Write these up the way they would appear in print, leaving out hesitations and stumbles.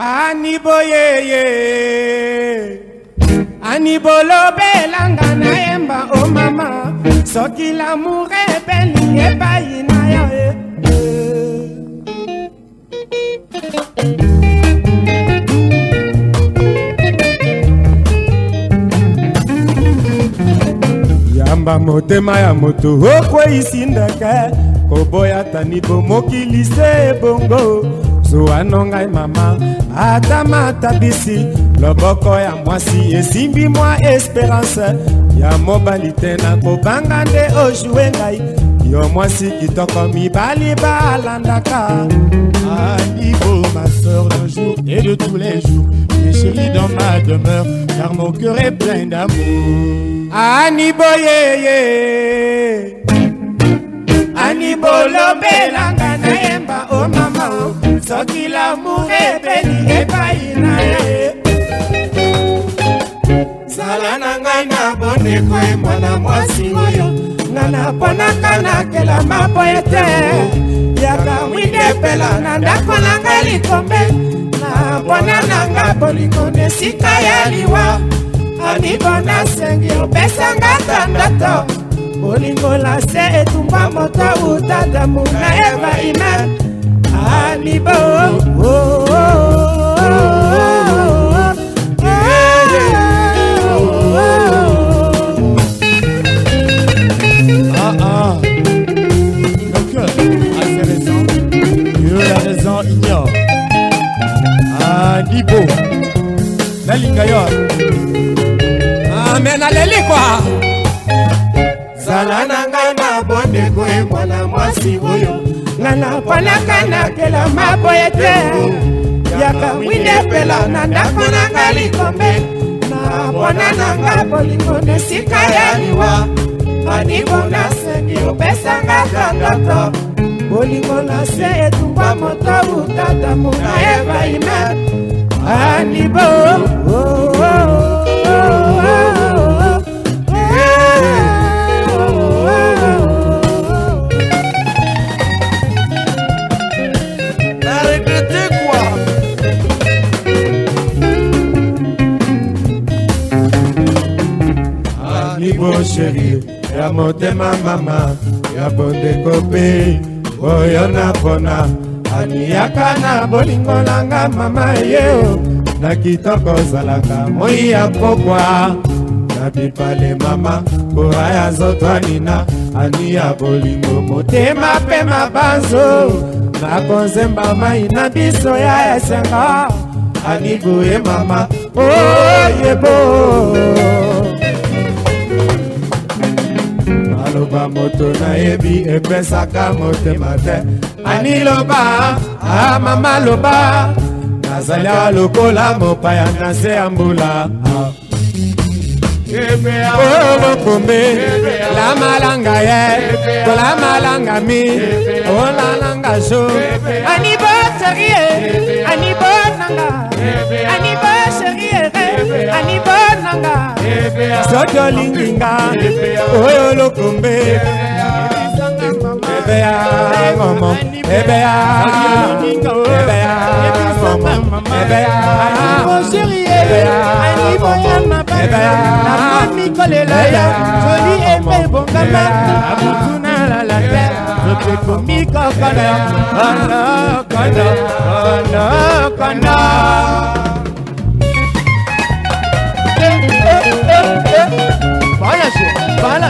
Aniboyeye Anibolobelanga na emba o mama soki l'amour ebeli epai na yo Yamba motema ya moto okweyisi ndeke koboya tanibo mokilise bongo Zoano ngai mama atama bisi loboko ya mwasi esimbi mwa espérance ya mobali te na kobanga nde ojue ngai yo mwasi kitoko mibali balandaka Anibo ma sœur d'un jour et de tous les jours mes chéris dans ma demeure car mon cœur est plein d'amour Anibo yeye Anibo lobelanga na yemba o mama soki l'amour ebeli epai na ye Zala na ngai na bondeko e mwana mwasi oyo nga naponaka nakela maboye te yaka mwinde pela na ndako na ngai likombe napona na nga bolingo nesika ya liwa Anibo nasengi opesanga tandato bolingo la se etumba moto utadamu na eva ime Anibo Le cœur a ses raisons Dieu la raison ignore Anibo Nalinga yo Amen aleli kwa Zala na ngai na bondeko e mwana mwasi oyo nga naponaka nakela maboye te yaka mwinde pela na ndako na ngai likombe napona na nga bolingo nesika ya liwa Anibo nasengi opesanga tandato bolingo na se etumba moto utadamu na eva ime Anibo Anibo chéri ya motema mama ya bondeko pe oyo napona aniyaka na bolingo nanga mama yeo na kitoko zalaka moi ya pokwa na bipale mama kora ya nzoto anina ani ya bolingo motema pe mabanzo na konzemba mai na biso ya esenga Anibo ye mama oyebo Aloba moto na yebi epesaka motema te Aniloba mama loba Nazala lokola mopaya na se ambula Olo kombe la malanga ye la malanga mi ola langa jo Anibo serie Anibo nanga Anibo serie Anibo nanga Soto linginga Olo kombe Ebea momo Ebea Ebea momo Ebea Anibo serie Anibo yama Mikolela ya joli eme bongama abutuna la la terre je te commis kokona kono Bala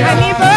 Anniversaire.